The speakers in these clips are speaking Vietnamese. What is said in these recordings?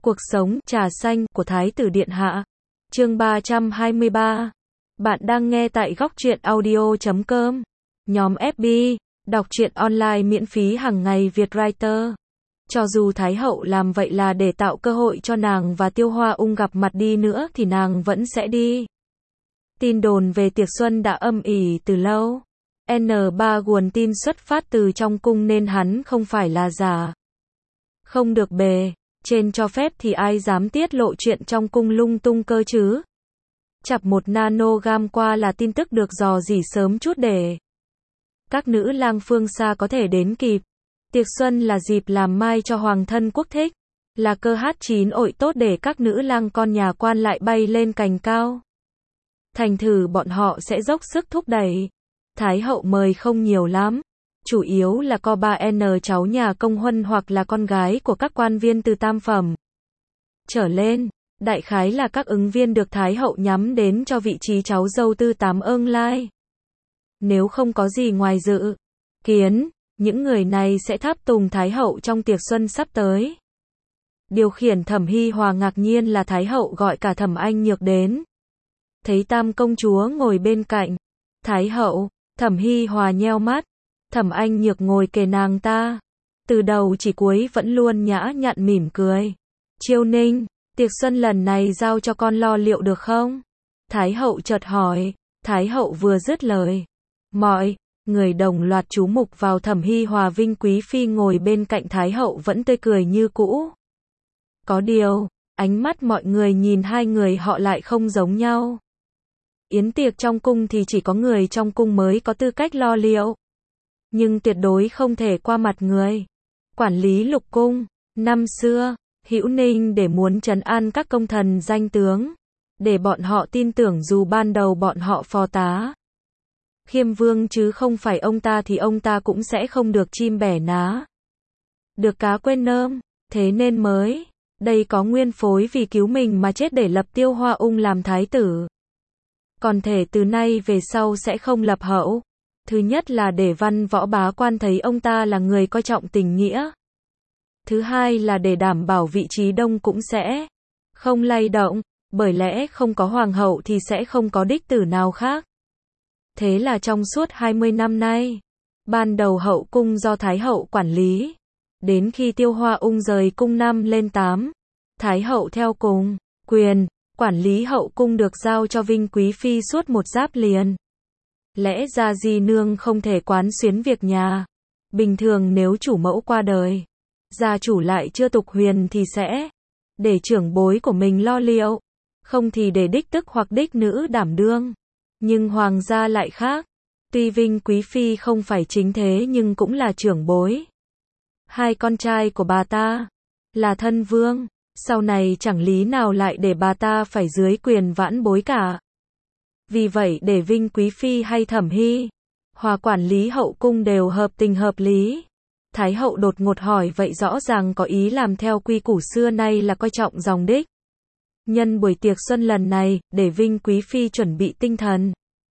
Cuộc sống, trà xanh, của Thái tử Điện Hạ. Chương 323. Bạn đang nghe tại góc truyện audio.com. Nhóm FB, đọc truyện online miễn phí hàng ngày Việt Writer. Cho dù Thái hậu làm vậy là để tạo cơ hội cho nàng và Tiêu Hoa Ung gặp mặt đi nữa thì nàng vẫn sẽ đi. Tin đồn về tiệc xuân đã âm ỉ từ lâu. N3 nguồn tin xuất phát từ trong cung nên hắn không phải là giả. Không được bề trên cho phép thì ai dám tiết lộ chuyện trong cung lung tung cơ chứ. Chập 1 nanogam qua là tin tức được dò dỉ sớm chút để các nữ lang phương xa có thể đến kịp. Tiệc xuân là dịp làm mai cho hoàng thân quốc thích, là cơ hát chín ội tốt để các nữ lang con nhà quan lại bay lên cành cao. Thành thử bọn họ sẽ dốc sức thúc đẩy. Thái hậu mời không nhiều lắm, chủ yếu là có 3N cháu nhà công huân hoặc là con gái của các quan viên từ tam phẩm trở lên. Đại khái là các ứng viên được Thái hậu nhắm đến cho vị trí cháu dâu tư tám ương lai. Nếu không có gì ngoài dự kiến, những người này sẽ tháp tùng Thái hậu trong tiệc xuân sắp tới. Điều khiển Thẩm Hy Hòa ngạc nhiên là Thái hậu gọi cả Thẩm Anh Nhược đến. Thấy tam công chúa ngồi bên cạnh Thái hậu, Thẩm Hy Hòa nheo mắt. Thẩm Anh Nhược ngồi kề nàng ta, từ đầu chỉ cuối vẫn luôn nhã nhặn mỉm cười. Chiêu Ninh, tiệc xuân lần này giao cho con lo liệu được không? Thái hậu chợt hỏi. Thái hậu vừa dứt lời, mọi người đồng loạt chú mục vào Thẩm Hy Hòa. Vinh quý phi ngồi bên cạnh Thái hậu vẫn tươi cười như cũ. Có điều, ánh mắt mọi người nhìn hai người họ lại không giống nhau. Yến tiệc trong cung thì chỉ có người trong cung mới có tư cách lo liệu, nhưng tuyệt đối không thể qua mặt người quản lý lục cung. Năm xưa, Hữu Ninh để muốn trấn an các công thần danh tướng, để bọn họ tin tưởng dù ban đầu bọn họ phò tá Khiêm Vương chứ không phải ông ta thì ông ta cũng sẽ không được chim bẻ ná, được cá quên nơm. Thế nên mới đây có nguyên phối vì cứu mình mà chết để lập Tiêu Hoa Ung làm thái tử. Còn thể từ nay về sau sẽ không lập hậu. Thứ nhất là để văn võ bá quan thấy ông ta là người coi trọng tình nghĩa. Thứ hai là để đảm bảo vị trí đông cũng sẽ không lay động, bởi lẽ không có hoàng hậu thì sẽ không có đích tử nào khác. Thế là trong suốt 20 năm nay, ban đầu hậu cung do Thái hậu quản lý, đến khi Tiêu Hoa Ung rời cung 5 lên 8, Thái hậu theo cùng, quyền quản lý hậu cung được giao cho Vinh quý phi suốt một giáp liền. Lẽ ra di nương không thể quán xuyến việc nhà. Bình thường nếu chủ mẫu qua đời, gia chủ lại chưa tục huyền thì sẽ để trưởng bối của mình lo liệu, không thì để đích tức hoặc đích nữ đảm đương. Nhưng hoàng gia lại khác. Tuy Vinh quý phi không phải chính thế nhưng cũng là trưởng bối. Hai con trai của bà ta là thân vương, sau này chẳng lý nào lại để bà ta phải dưới quyền vãn bối cả. Vì vậy để Vinh quý phi hay Thẩm Hy Hòa quản lý hậu cung đều hợp tình hợp lý. Thái hậu đột ngột hỏi vậy rõ ràng có ý làm theo quy củ xưa nay là coi trọng dòng đích. Nhân buổi tiệc xuân lần này, để Vinh quý phi chuẩn bị tinh thần.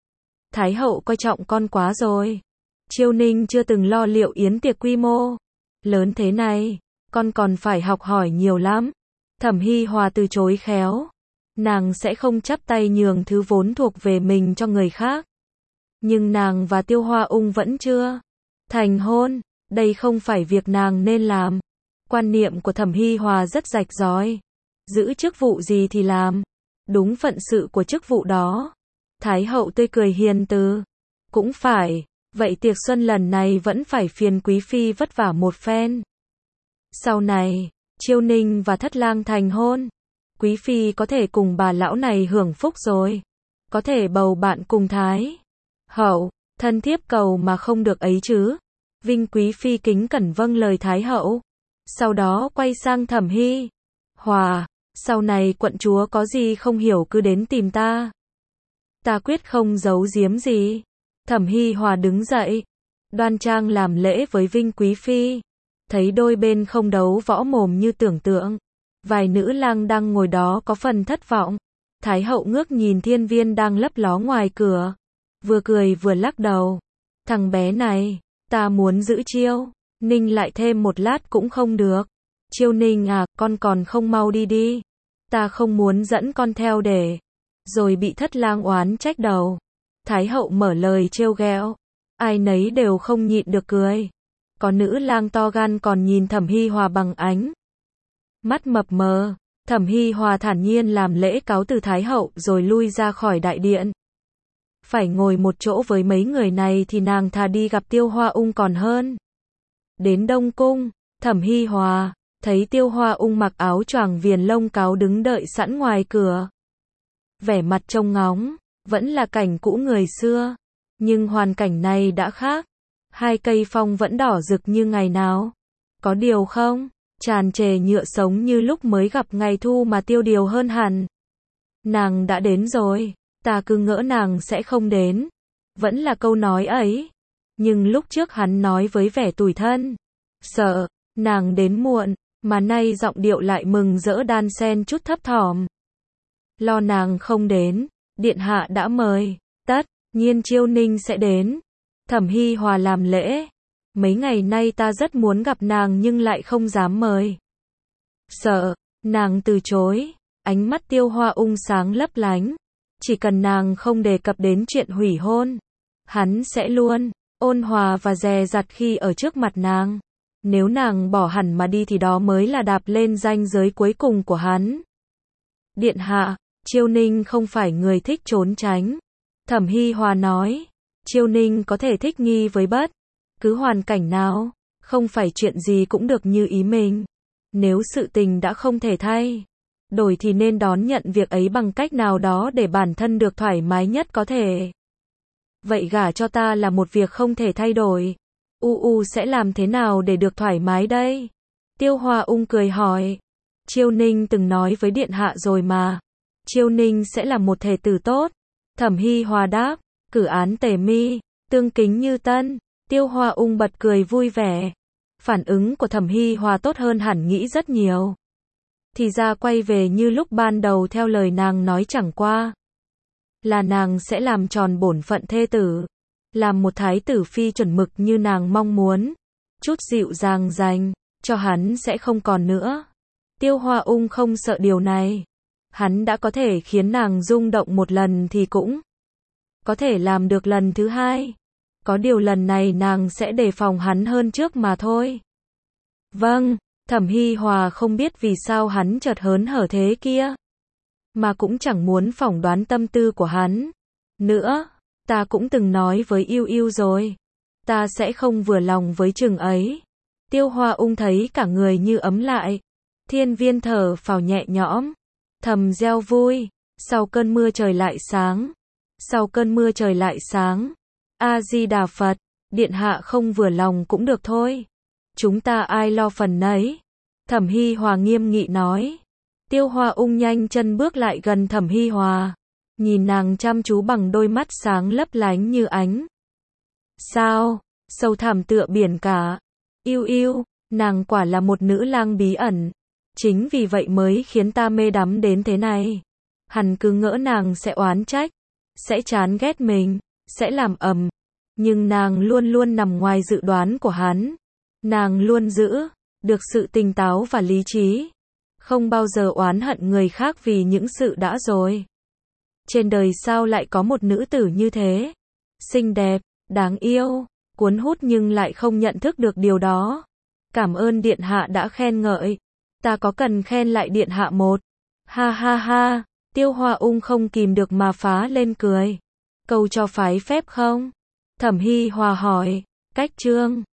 Thái hậu coi trọng con quá rồi. Chiêu Ninh chưa từng lo liệu yến tiệc quy mô lớn thế này, con còn phải học hỏi nhiều lắm. Thẩm Hy Hòa từ chối khéo. Nàng sẽ không chắp tay nhường thứ vốn thuộc về mình cho người khác. Nhưng nàng và Tiêu Hoa Ung vẫn chưa thành hôn, đây không phải việc nàng nên làm. Quan niệm của Thẩm Hy Hòa rất rạch ròi. Giữ chức vụ gì thì làm đúng phận sự của chức vụ đó. Thái hậu tươi cười hiền từ. Cũng phải, vậy tiệc xuân lần này vẫn phải phiền quý phi vất vả một phen. Sau này, Chiêu Ninh và Thất Lang thành hôn, quý phi có thể cùng bà lão này hưởng phúc rồi. Có thể bầu bạn cùng Thái hậu, thân thiếp cầu mà không được ấy chứ. Vinh quý phi kính cẩn vâng lời Thái hậu. Sau đó quay sang Thẩm Hy Hòa. Sau này quận chúa có gì không hiểu cứ đến tìm ta. Ta quyết không giấu giếm gì. Thẩm Hy Hòa đứng dậy, đoan trang làm lễ với Vinh quý phi. Thấy đôi bên không đấu võ mồm như tưởng tượng. Vài nữ lang đang ngồi đó có phần thất vọng. Thái hậu ngước nhìn Thiên Viên đang lấp ló ngoài cửa, vừa cười vừa lắc đầu. Thằng bé này, ta muốn giữ Chiêu Ninh lại thêm một lát cũng không được. Chiêu Ninh à, con còn không mau đi đi. Ta không muốn dẫn con theo để. Rồi bị Thất Lang oán trách đầu. Thái hậu mở lời trêu ghẹo. Ai nấy đều không nhịn được cười. Có nữ lang to gan còn nhìn Thẩm Hi Hòa bằng ánh mắt mập mờ. Thẩm Hi Hòa thản nhiên làm lễ cáo từ Thái hậu rồi lui ra khỏi đại điện. Phải ngồi một chỗ với mấy người này thì nàng thà đi gặp Tiêu Hoa Ung còn hơn. Đến Đông Cung, Thẩm Hi Hòa thấy Tiêu Hoa Ung mặc áo choàng viền lông cáo đứng đợi sẵn ngoài cửa. Vẻ mặt trông ngóng, vẫn là cảnh cũ người xưa, nhưng hoàn cảnh này đã khác. Hai cây phong vẫn đỏ rực như ngày nào. Có điều không, tràn trề nhựa sống như lúc mới gặp ngày thu mà tiêu điều hơn hẳn. Nàng đã đến rồi, ta cứ ngỡ nàng sẽ không đến. Vẫn là câu nói ấy. Nhưng lúc trước hắn nói với vẻ tủi thân, sợ nàng đến muộn, mà nay giọng điệu lại mừng rỡ đan xen chút thấp thỏm. Lo nàng không đến, điện hạ đã mời, tất nhiên Chiêu Ninh sẽ đến. Thẩm Hi Hòa làm lễ. Mấy ngày nay ta rất muốn gặp nàng nhưng lại không dám mời. Sợ nàng từ chối. Ánh mắt Tiêu Hoa Ung sáng lấp lánh. Chỉ cần nàng không đề cập đến chuyện hủy hôn, hắn sẽ luôn ôn hòa và dè dặt khi ở trước mặt nàng. Nếu nàng bỏ hẳn mà đi thì đó mới là đạp lên ranh giới cuối cùng của hắn. Điện hạ, Chiêu Ninh không phải người thích trốn tránh. Thẩm Hi Hòa nói. Chiêu Ninh có thể thích nghi với bất cứ hoàn cảnh nào, không phải chuyện gì cũng được như ý mình. Nếu sự tình đã không thể thay đổi thì nên đón nhận việc ấy bằng cách nào đó để bản thân được thoải mái nhất có thể. Vậy gả cho ta là một việc không thể thay đổi. Sẽ làm thế nào để được thoải mái đây? Tiêu Hoa Ung cười hỏi. Chiêu Ninh từng nói với điện hạ rồi mà. Chiêu Ninh sẽ là một thể tử tốt. Thẩm Hi Hòa đáp. Cử án tề mi, tương kính như tân. Tiêu Hoa Ung bật cười vui vẻ. Phản ứng của Thẩm Hi Hòa tốt hơn hẳn nghĩ rất nhiều. Thì ra quay về như lúc ban đầu theo lời nàng nói chẳng qua là nàng sẽ làm tròn bổn phận thê tử. Làm một thái tử phi chuẩn mực như nàng mong muốn. Chút dịu dàng dành cho hắn sẽ không còn nữa. Tiêu Hoa Ung không sợ điều này. Hắn đã có thể khiến nàng rung động một lần thì cũng có thể làm được lần thứ hai. Có điều lần này nàng sẽ đề phòng hắn hơn trước mà thôi. Vâng, Thẩm Hi Hòa không biết vì sao hắn chợt hớn hở thế kia. Mà cũng chẳng muốn phỏng đoán tâm tư của hắn nữa. Ta cũng từng nói với Yêu Yêu rồi. Ta sẽ không vừa lòng với chừng ấy. Tiêu Hoa Ung thấy cả người như ấm lại. Thiên Viên thở phào nhẹ nhõm. Thầm reo vui. Sau cơn mưa trời lại sáng. Sau cơn mưa trời lại sáng. A-di-đà Phật. Điện hạ không vừa lòng cũng được thôi. Chúng ta ai lo phần nấy. Thẩm Hi Hòa nghiêm nghị nói. Tiêu Hoa Ung nhanh chân bước lại gần Thẩm Hi Hòa. Nhìn nàng chăm chú bằng đôi mắt sáng lấp lánh như ánh sao, sâu thẳm tựa biển cả. Yêu Yêu, nàng quả là một nữ lang bí ẩn. Chính vì vậy mới khiến ta mê đắm đến thế này. Hắn cứ ngỡ nàng sẽ oán trách, sẽ chán ghét mình, sẽ làm ầm. Nhưng nàng luôn luôn nằm ngoài dự đoán của hắn. Nàng luôn giữ được sự tỉnh táo và lý trí. Không bao giờ oán hận người khác vì những sự đã rồi. Trên đời sao lại có một nữ tử như thế? Xinh đẹp, đáng yêu, cuốn hút nhưng lại không nhận thức được điều đó. Cảm ơn điện hạ đã khen ngợi. Ta có cần khen lại điện hạ một? Ha ha ha, Tiêu Hoa Ung không kìm được mà phá lên cười. Câu cho phái phép không? Thẩm Hi Hòa hỏi. Cách chương